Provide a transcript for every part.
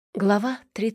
Глава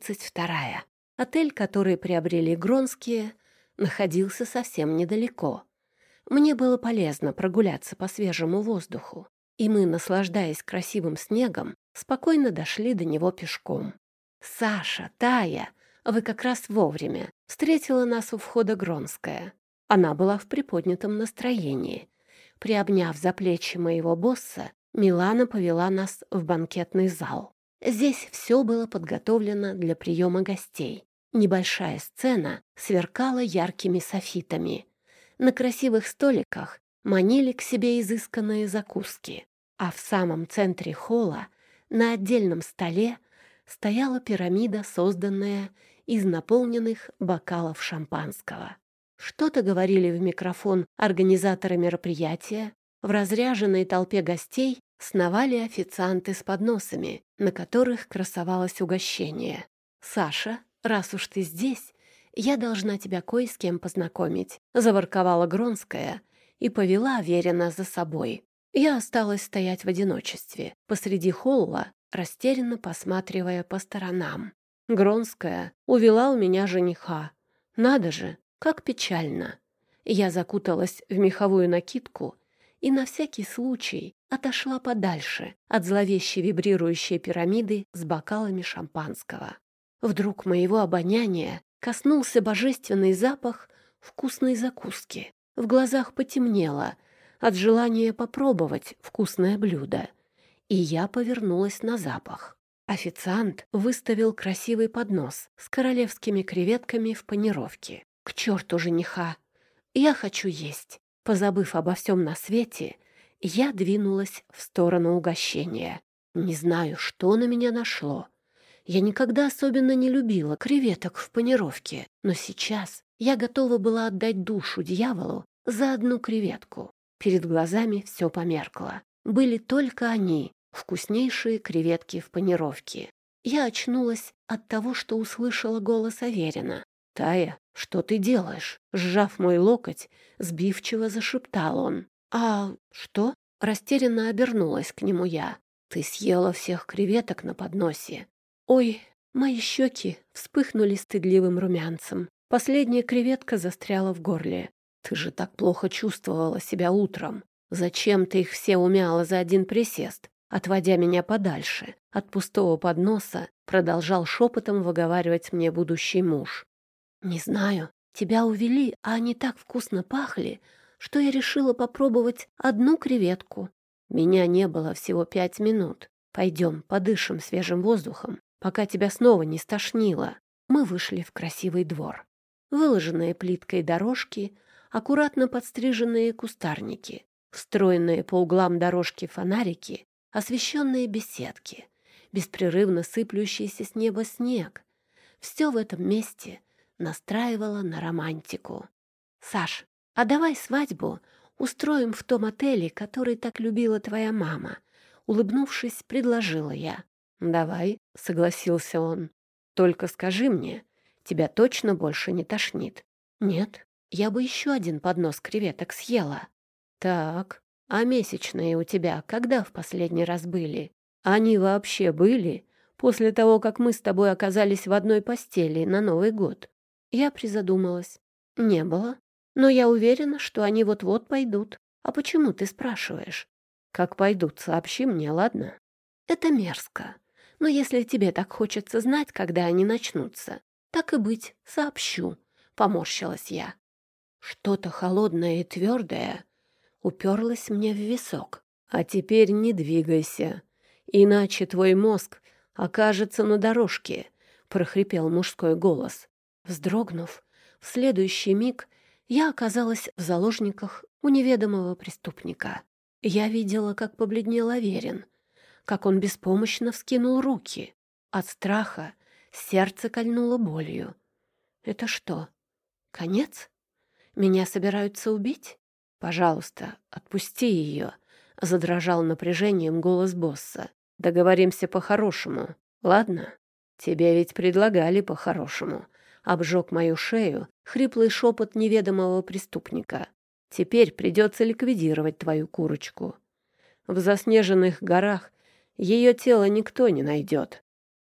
32. Отель, который приобрели Гронские, находился совсем недалеко. Мне было полезно прогуляться по свежему воздуху, и мы, наслаждаясь красивым снегом, спокойно дошли до него пешком. «Саша, Тая, вы как раз вовремя!» — встретила нас у входа Гронская. Она была в приподнятом настроении. Приобняв за плечи моего босса, Милана повела нас в банкетный зал. Здесь все было подготовлено для приема гостей. Небольшая сцена сверкала яркими софитами. На красивых столиках манили к себе изысканные закуски, а в самом центре холла на отдельном столе стояла пирамида, созданная из наполненных бокалов шампанского. Что-то говорили в микрофон организаторы мероприятия. В разряженной толпе гостей сновали официанты с подносами, на которых красовалось угощение. «Саша, раз уж ты здесь, я должна тебя кое с кем познакомить», — заворковала Гронская и повела Аверина за собой. Я осталась стоять в одиночестве посреди холла, растерянно посматривая по сторонам. Гронская увела у меня жениха. Надо же, как печально. Я закуталась в меховую накидку и на всякий случай отошла подальше от зловеще вибрирующей пирамиды с бокалами шампанского. Вдруг моего обоняния коснулся божественный запах вкусной закуски. В глазах потемнело от желания попробовать вкусное блюдо, и я повернулась на запах. Официант выставил красивый поднос с королевскими креветками в панировке. К черту жениха! Я хочу есть. Позабыв обо всем на свете, я двинулась в сторону угощения. Не знаю, что на меня нашло. Я никогда особенно не любила креветок в панировке, но сейчас я готова была отдать душу дьяволу за одну креветку. Перед глазами все померкло. Были только они, вкуснейшие креветки в панировке. Я очнулась от того, что услышала голос Аверина. «Тая, что ты делаешь?» Сжав мой локоть, сбивчиво зашептал он. «А что?» Растерянно обернулась к нему я. «Ты съела всех креветок на подносе». Ой, мои щеки вспыхнули стыдливым румянцем. Последняя креветка застряла в горле. «Ты же так плохо чувствовала себя утром. Зачем ты их все умяла за один присест?» Отводя меня подальше от пустого подноса, продолжал шепотом выговаривать мне будущий муж. «Не знаю, тебя увели, а они так вкусно пахли, что я решила попробовать одну креветку. Меня не было всего 5 минут. Пойдем, подышим свежим воздухом, пока тебя снова не стошнило». Мы вышли в красивый двор. Выложенные плиткой дорожки, аккуратно подстриженные кустарники, встроенные по углам дорожки фонарики, освещенные беседки, беспрерывно сыплющийся с неба снег. Все в этом месте настраивала на романтику. «Саш, а давай свадьбу устроим в том отеле, который так любила твоя мама», — улыбнувшись, предложила я. «Давай», — согласился он. «Только скажи мне, тебя точно больше не тошнит?» «Нет, я бы еще один поднос креветок съела». «Так, а месячные у тебя когда в последний раз были? Они вообще были после того, как мы с тобой оказались в одной постели на Новый год?» Я призадумалась. Не было. Но я уверена, что они вот-вот пойдут. А почему ты спрашиваешь? Как пойдут, сообщи мне, ладно? Это мерзко. Но если тебе так хочется знать, когда они начнутся, так и быть, сообщу. Поморщилась я. Что-то холодное и твердое уперлось мне в висок. А теперь не двигайся, иначе твой мозг окажется на дорожке, прохрипел мужской голос. Вздрогнув, в следующий миг я оказалась в заложниках у неведомого преступника. Я видела, как побледнел Аверин, как он беспомощно вскинул руки. От страха сердце кольнуло болью. Это что, конец? Меня собираются убить? Пожалуйста, отпусти ее, задрожал напряжением голос босса. Договоримся по-хорошему, ладно? Тебе ведь предлагали по-хорошему. Обжег мою шею хриплый шепот неведомого преступника. «Теперь придется ликвидировать твою курочку. В заснеженных горах ее тело никто не найдет.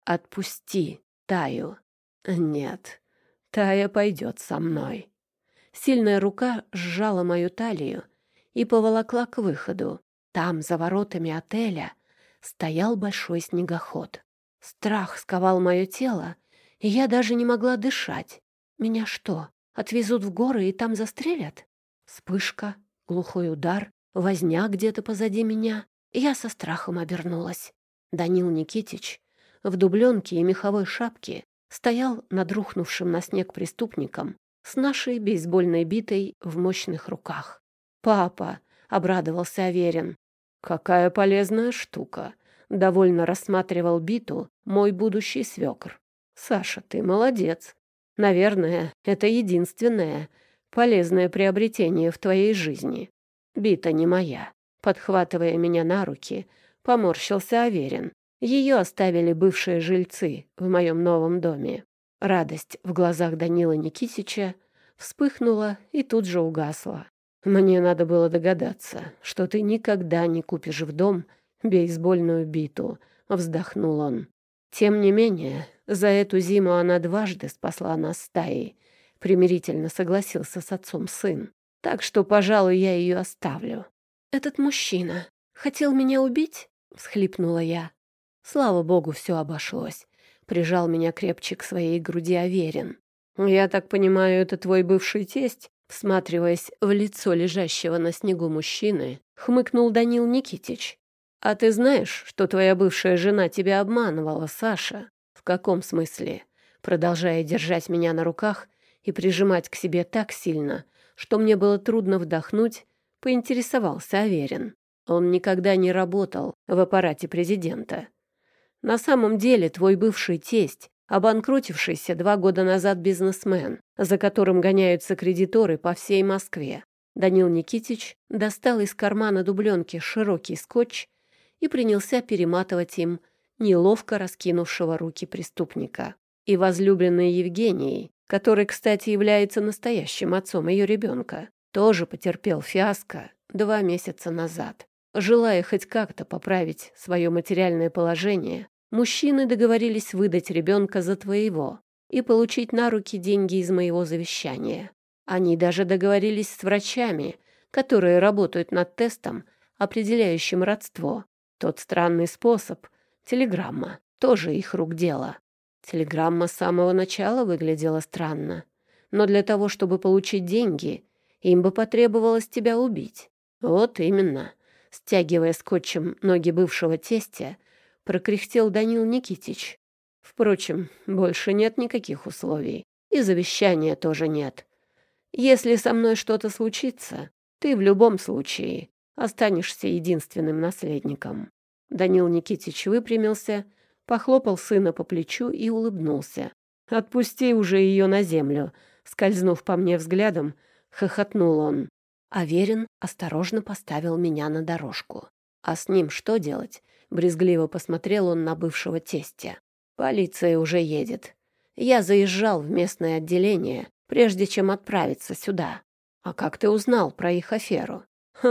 «Отпусти Таю». «Нет, Тая пойдет со мной». Сильная рука сжала мою талию и поволокла к выходу. Там, за воротами отеля, стоял большой снегоход. Страх сковал мое тело, и я даже не могла дышать. Меня что, отвезут в горы и там застрелят? Вспышка, глухой удар, возня где-то позади меня. Я со страхом обернулась. Данил Никитич в дубленке и меховой шапке стоял над рухнувшим на снег преступником с нашей бейсбольной битой в мощных руках. «Папа!» — обрадовался Аверин. «Какая полезная штука!» — довольно рассматривал биту мой будущий свекр. «Саша, ты молодец. Наверное, это единственное полезное приобретение в твоей жизни. Бита не моя». Подхватывая меня на руки, поморщился Аверин. Ее оставили бывшие жильцы в моем новом доме. Радость в глазах Данила Никитича вспыхнула и тут же угасла. «Мне надо было догадаться, что ты никогда не купишь в дом бейсбольную биту», — вздохнул он. «Тем не менее, за эту зиму она дважды спасла нас стаей», — примирительно согласился с отцом сын. «Так что, пожалуй, я ее оставлю». «Этот мужчина хотел меня убить?» — всхлипнула я. Слава богу, все обошлось. Прижал меня крепче к своей груди Аверин. «Я так понимаю, это твой бывший тесть?» Всматриваясь в лицо лежащего на снегу мужчины, хмыкнул Данил Никитич. «А ты знаешь, что твоя бывшая жена тебя обманывала, Саша?» «В каком смысле?» Продолжая держать меня на руках и прижимать к себе так сильно, что мне было трудно вдохнуть, поинтересовался Аверин. Он никогда не работал в аппарате президента. На самом деле твой бывший тесть — обанкротившийся 2 года назад бизнесмен, за которым гоняются кредиторы по всей Москве. Данил Никитич достал из кармана дубленки широкий скотч и принялся перематывать им неловко раскинувшего руки преступника. И возлюбленный Евгений, который, кстати, является настоящим отцом ее ребенка, тоже потерпел фиаско 2 месяца назад. Желая хоть как-то поправить свое материальное положение, мужчины договорились выдать ребенка за твоего и получить на руки деньги из моего завещания. Они даже договорились с врачами, которые работают над тестом, определяющим родство. Тот странный способ — телеграмма, тоже их рук дело. Телеграмма с самого начала выглядела странно, но для того, чтобы получить деньги, им бы потребовалось тебя убить. Вот именно. Стягивая скотчем ноги бывшего тестя, прокряхтел Данил Никитич. Впрочем, больше нет никаких условий. И завещания тоже нет. Если со мной что-то случится, ты в любом случае останешься единственным наследником. Данил Никитич выпрямился, похлопал сына по плечу и улыбнулся. «Отпусти уже ее на землю», — скользнув по мне взглядом, хохотнул он. Аверин осторожно поставил меня на дорожку. «А с ним что делать?» — брезгливо посмотрел он на бывшего тестя. «Полиция уже едет. Я заезжал в местное отделение, прежде чем отправиться сюда. А как ты узнал про их аферу?»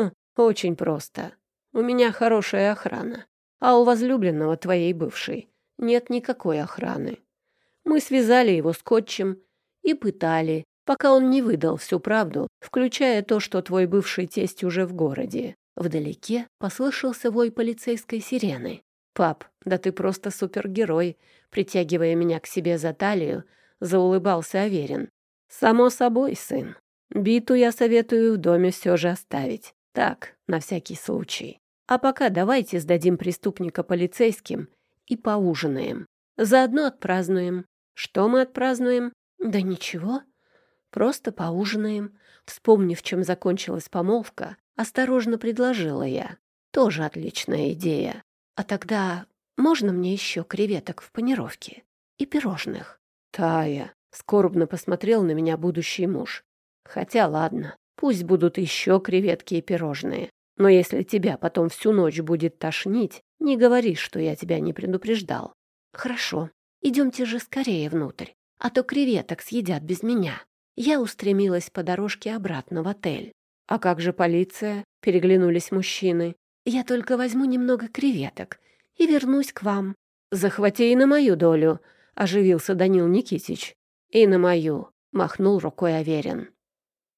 Очень просто. У меня хорошая охрана, а у возлюбленного твоей бывшей нет никакой охраны. Мы связали его скотчем и пытали, пока он не выдал всю правду, включая то, что твой бывший тесть уже в городе». Вдалеке послышался вой полицейской сирены. «Пап, да ты просто супергерой», — притягивая меня к себе за талию, заулыбался Аверин. «Само собой, сын. Биту я советую в доме все же оставить. Так, на всякий случай. А пока давайте сдадим преступника полицейским и поужинаем. Заодно отпразднуем». «Что мы отпразднуем?» «Да ничего. Просто поужинаем». Вспомнив, чем закончилась помолвка, осторожно предложила я. «Тоже отличная идея. А тогда можно мне еще креветок в панировке и пирожных?» «Тая», — скорбно посмотрел на меня будущий муж. «Хотя ладно, пусть будут еще креветки и пирожные. Но если тебя потом всю ночь будет тошнить, не говори, что я тебя не предупреждал». «Хорошо, идемте же скорее внутрь, а то креветок съедят без меня». Я устремилась по дорожке обратно в отель. «А как же полиция?» — переглянулись мужчины. «Я только возьму немного креветок и вернусь к вам». «Захвати и на мою долю», — оживился Данил Никитич. «И на мою», — махнул рукой Аверин.